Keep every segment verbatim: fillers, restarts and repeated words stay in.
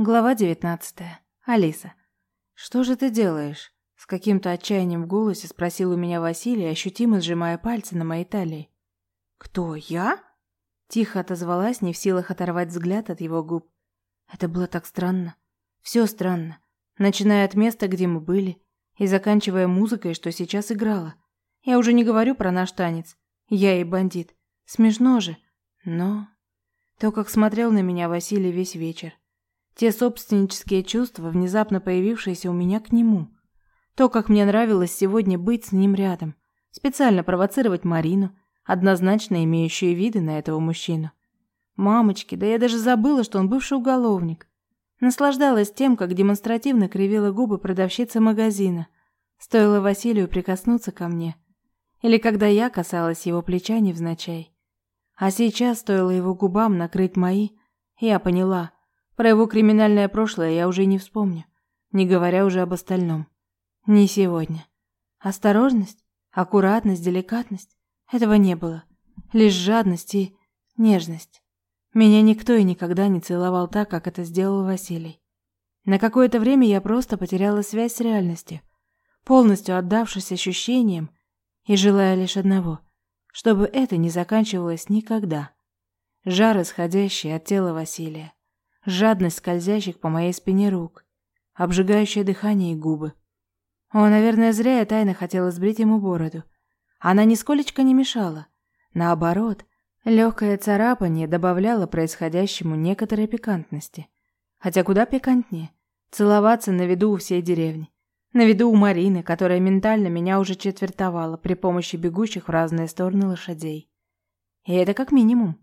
Глава девятнадцатая. Алиса. «Что же ты делаешь?» С каким-то отчаянием в голосе спросил у меня Василий, ощутимо сжимая пальцы на моей талии. «Кто, я?» Тихо отозвалась, не в силах оторвать взгляд от его губ. Это было так странно. Все странно. Начиная от места, где мы были, и заканчивая музыкой, что сейчас играла. Я уже не говорю про наш танец. Я и бандит. Смешно же. Но... То, как смотрел на меня Василий весь вечер. Те собственнические чувства, внезапно появившиеся у меня к нему. То, как мне нравилось сегодня быть с ним рядом. Специально провоцировать Марину, однозначно имеющую виды на этого мужчину. Мамочки, да я даже забыла, что он бывший уголовник. Наслаждалась тем, как демонстративно кривила губы продавщица магазина. Стоило Василию прикоснуться ко мне. Или когда я касалась его плеча невзначай. А сейчас стоило его губам накрыть мои, я поняла. Про его криминальное прошлое я уже не вспомню, не говоря уже об остальном. Не сегодня. Осторожность, аккуратность, деликатность – этого не было. Лишь жадность и нежность. Меня никто и никогда не целовал так, как это сделал Василий. На какое-то время я просто потеряла связь с реальностью, полностью отдавшись ощущениям и желая лишь одного – чтобы это не заканчивалось никогда. Жар, исходящий от тела Василия. Жадность скользящих по моей спине рук, обжигающее дыхание и губы. О, наверное, зря я тайно хотела сбрить ему бороду. Она нисколечко не мешала. Наоборот, легкое царапание добавляло происходящему некоторой пикантности. Хотя куда пикантнее целоваться на виду у всей деревни. На виду у Марины, которая ментально меня уже четвертовала при помощи бегущих в разные стороны лошадей. И это как минимум.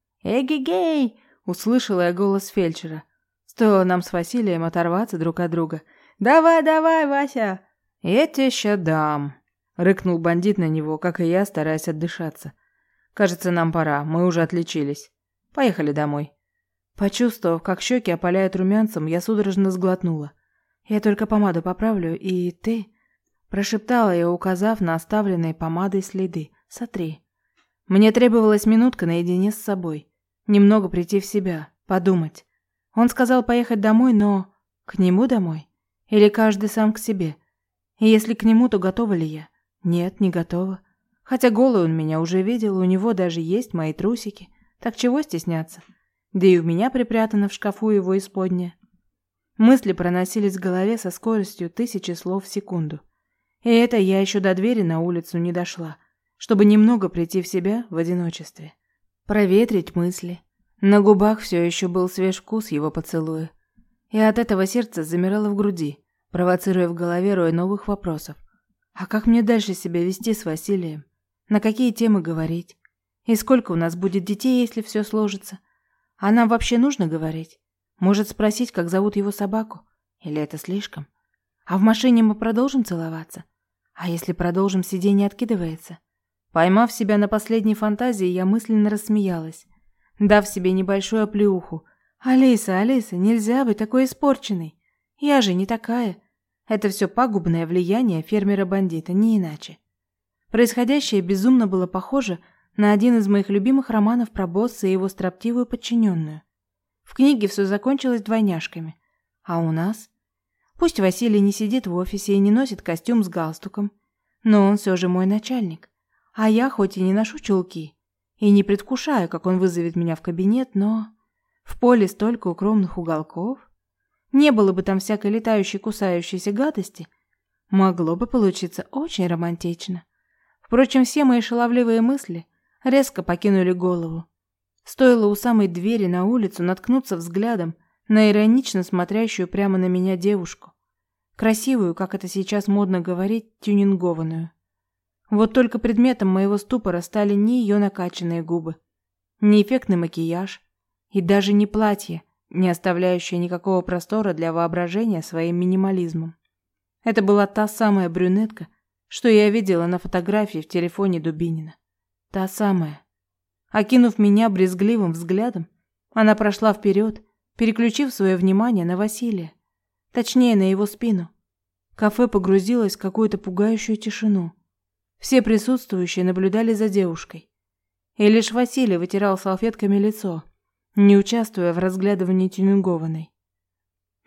«Эгегей!» Услышала я голос фельдшера. Стоило нам с Василием оторваться друг от друга. «Давай, давай, Вася!» «Я тебе еще дам!» Рыкнул бандит на него, как и я, стараясь отдышаться. «Кажется, нам пора, мы уже отличились. Поехали домой». Почувствовав, как щеки опаляют румянцем, я судорожно сглотнула. «Я только помаду поправлю, и ты...» Прошептала я, указав на оставленные помадой следы. «Сотри». Мне требовалась минутка наедине с собой. Немного прийти в себя, подумать. Он сказал поехать домой, но... К нему домой? Или каждый сам к себе? И если к нему, то готова ли я? Нет, не готова. Хотя голый он меня уже видел, у него даже есть мои трусики. Так чего стесняться? Да и у меня припрятано в шкафу его исподнее. Мысли проносились в голове со скоростью тысячи слов в секунду. И это я еще до двери на улицу не дошла, чтобы немного прийти в себя в одиночестве. Проветрить мысли. На губах все еще был свеж вкус его поцелуя. И от этого сердце замирало в груди, провоцируя в голове рой новых вопросов. А как мне дальше себя вести с Василием? На какие темы говорить? И сколько у нас будет детей, если все сложится? А нам вообще нужно говорить? Может спросить, как зовут его собаку? Или это слишком? А в машине мы продолжим целоваться? А если продолжим, сиденье откидывается? Поймав себя на последней фантазии, я мысленно рассмеялась, дав себе небольшую оплеуху. «Алиса, Алиса, нельзя быть такой испорченной. Я же не такая. Это все пагубное влияние фермера-бандита, не иначе». Происходящее безумно было похоже на один из моих любимых романов про босса и его строптивую подчиненную. В книге все закончилось двойняшками. А у нас? Пусть Василий не сидит в офисе и не носит костюм с галстуком, но он все же мой начальник. А я хоть и не ношу чулки, и не предвкушаю, как он вызовет меня в кабинет, но... В поле столько укромных уголков. Не было бы там всякой летающей, кусающейся гадости. Могло бы получиться очень романтично. Впрочем, все мои шаловливые мысли резко покинули голову. Стоило у самой двери на улицу наткнуться взглядом на иронично смотрящую прямо на меня девушку. Красивую, как это сейчас модно говорить, тюнингованную. Вот только предметом моего ступора стали не ее накачанные губы, не эффектный макияж и даже не платье, не оставляющее никакого простора для воображения своим минимализмом. Это была та самая брюнетка, что я видела на фотографии в телефоне Дубинина. Та самая. Окинув меня брезгливым взглядом, она прошла вперед, переключив свое внимание на Василия, точнее на его спину. Кафе погрузилось в какую-то пугающую тишину. Все присутствующие наблюдали за девушкой. И лишь Василий вытирал салфетками лицо, не участвуя в разглядывании тюнингованной.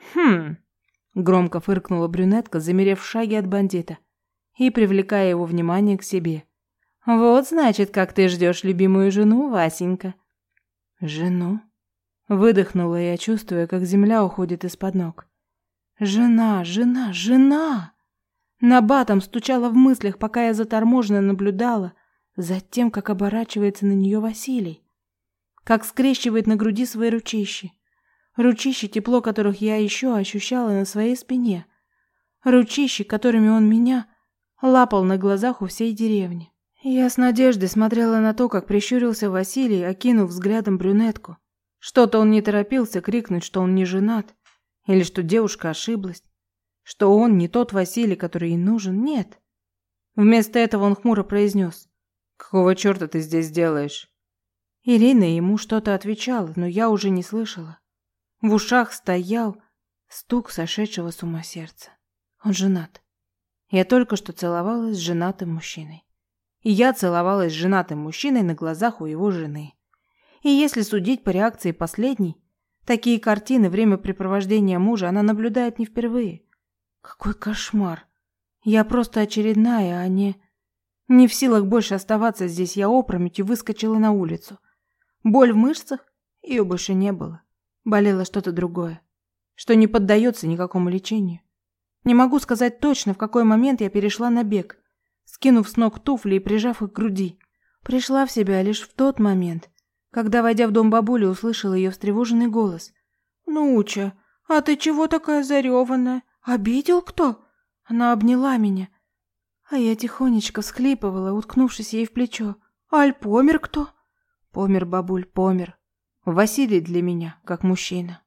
Хм. Громко фыркнула брюнетка, замерев в шаге от бандита и привлекая его внимание к себе. Вот, значит, как ты ждешь любимую жену, Васенька. Жену? Выдохнула я, чувствуя, как земля уходит из-под ног. Жена, жена, жена! Набатом стучала в мыслях, пока я заторможенно наблюдала за тем, как оборачивается на нее Василий, как скрещивает на груди свои ручищи. Ручищи, тепло которых я еще ощущала на своей спине. Ручищи, которыми он меня лапал на глазах у всей деревни. Я с надеждой смотрела на то, как прищурился Василий, окинув взглядом брюнетку. Что-то он не торопился крикнуть, что он не женат, или что девушка ошиблась, что он не тот Василий, который ей нужен. Нет. Вместо этого он хмуро произнес: «Какого черта ты здесь делаешь?» Ирина ему что-то отвечала, но я уже не слышала. В ушах стоял стук сошедшего с ума сердца. Он женат. Я только что целовалась с женатым мужчиной. И я целовалась с женатым мужчиной на глазах у его жены. И если судить по реакции последней, такие картины времяпрепровождения мужа она наблюдает не впервые. Какой кошмар. Я просто очередная, а не... Не в силах больше оставаться здесь, я опрометью выскочила на улицу. Боль в мышцах? Ее больше не было. Болело что-то другое, что не поддается никакому лечению. Не могу сказать точно, в какой момент я перешла на бег, скинув с ног туфли и прижав их к груди. Пришла в себя лишь в тот момент, когда, войдя в дом бабули, услышала ее встревоженный голос. «Нуча, а ты чего такая зареванная? Обидел кто?» Она обняла меня, а я тихонечко всхлипывала, уткнувшись ей в плечо. «Аль помер кто?» «Помер, бабуль, помер. Василий для меня, как мужчина».